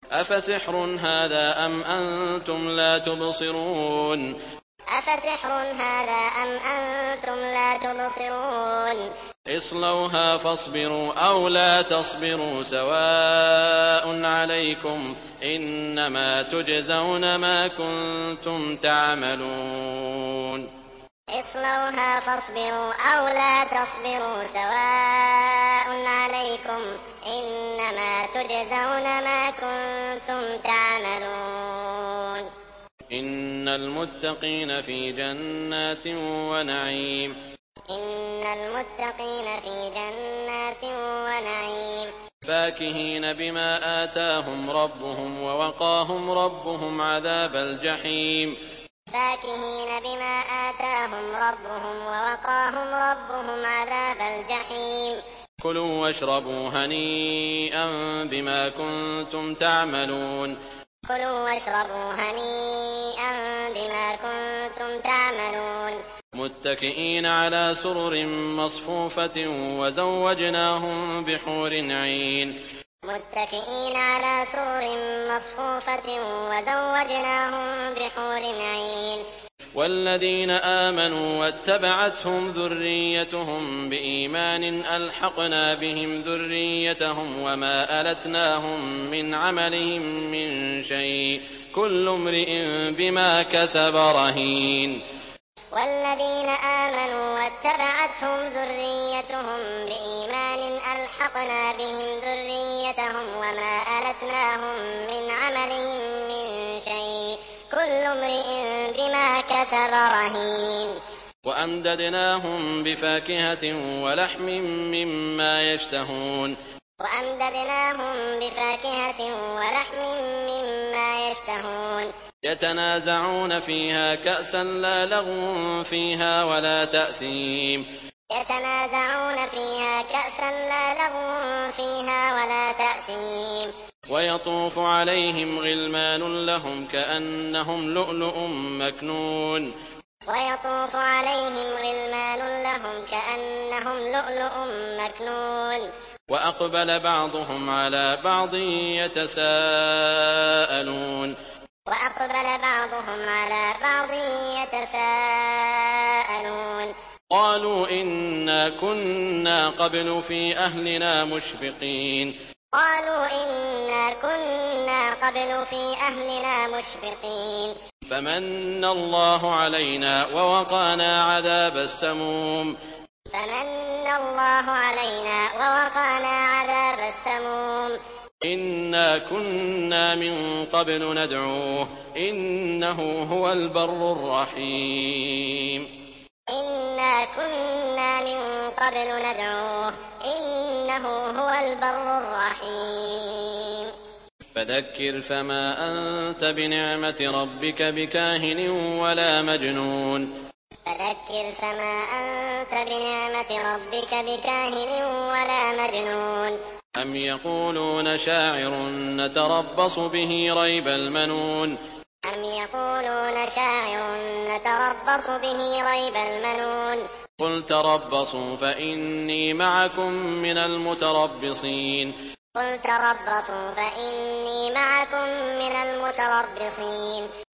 أفسحر هذا أم أنتم لا تبصرون أفسحر هذا أم أنتم لا تبصرون اصلوها فاصبروا أو لا تصبروا سواء عليكم إنما تجزون ما كنتم تعملون اصلوها فاصبروا أو لا تصبروا سواء عليكم إنما تجزون ما كنتم تعملون إن المتقين في جنات ونعيم إن المتقين في جنات ونعيم فاكهين بما آتاهم ربهم ووقاهم ربهم عذاب الجحيم فاكهين بما آتاهم ربهم ووقاهم ربهم عذاب الجحيم كلوا واشربوا هنيئا بما كنتم تعملون كلوا واشربوا هنيئا بما كنتم تعملون متكئين على سرر مصفوفة وزوجناهم بحور عين متكئين على سرر مصفوفة وزوجناهم بحور عين والذين آمنوا واتبعتهم ذريتهم بإيمان ألحقنا بهم ذريتهم وما ألتناهم من عملهم من شيء كل امرئ بما كسب رهين والذين آمنوا واتبعتهم ذريتهم بإيمان ألحقنا بهم ذريتهم وما ألتناهم من عملهم من شيء كل امرئ بما كسب رهين وأمددناهم بفاكهة ولحم مما يشتهون وأمددناهم بفاكهة ولحم مما يشتهون يتنازعون فيها كأسا لا لغو فيها ولا تأثيم يتنازعون فيها كأسا لا لغو فيها ولا تأثيم ويطوف عليهم غلمان لهم كأنهم لؤلؤ مكنون ويطوف عليهم غلمان لهم كأنهم لؤلؤ مكنون وأقبل بعضهم على بعض يتساءلون وأقبل بعضهم على بعض يتساءلون قالوا إنا كنا قبل في أهلنا مشفقين قالوا إنا كنا قبل في أهلنا مشفقين فمن الله علينا ووقانا عذاب السموم فمن الله علينا ووقانا عذاب السموم إنا كنا من قبل ندعوه إنه هو البر الرحيم إنا كنا من قبل ندعوه إنه هو البر الرحيم فذكر فما أنت بنعمة ربك بكاهن ولا مجنون فذكر فما أنت بنعمة ربك بكاهن ولا مجنون أم يقولون شاعر نتربص به ريب المنون أم يقولون شاعر نتربص به ريب المنون قل تربصوا فإني معكم من المتربصين قل تربصوا فإني معكم من المتربصين